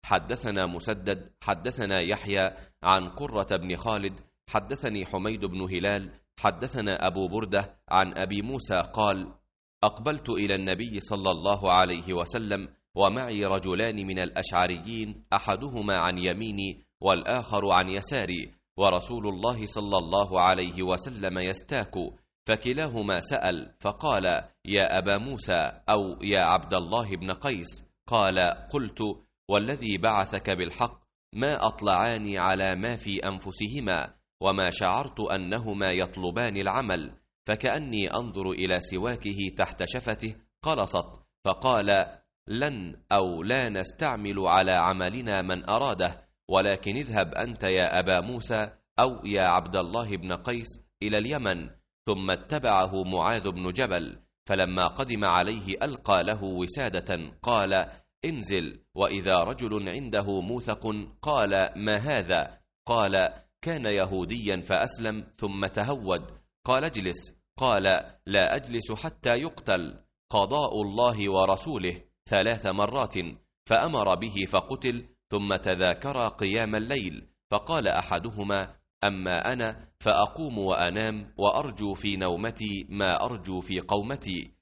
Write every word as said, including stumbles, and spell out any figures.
حدثنا مسدد حدثنا يحيى عن قرة بن خالد حدثني حميد بن هلال حدثنا أبو بردة عن أبي موسى قال: أقبلت إلى النبي صلى الله عليه وسلم ومعي رجلان من الأشعريين، أحدهما عن يميني والآخر عن يساري، ورسول الله صلى الله عليه وسلم يستاك، فكلاهما سأل فقال: يا أبا موسى أو يا عبد الله بن قيس؟ قال: قلت: والذي بعثك بالحق ما أطلعاني على ما في أنفسهما، وما شعرت أنهما يطلبان العمل، فكأني أنظر إلى سواكه تحت شفته قرصت، فقال: لن أو لا نستعمل على عملنا من أراده، ولكن اذهب أنت يا أبا موسى أو يا عبد الله بن قيس إلى اليمن. ثم اتبعه معاذ بن جبل، فلما قدم عليه ألقى له وسادة، قال: انزل. وإذا رجل عنده موثق، قال: ما هذا؟ قال: كان يهوديا فأسلم ثم تهود. قال: اجلس. قال: لا أجلس حتى يقتل. قضاء الله ورسوله ثلاث مرات، فأمر به فقتل. ثم تذاكر قيام الليل، فقال أحدهما: أما أنا فأقوم وأنام وأرجو في نومتي ما أرجو في قومتي.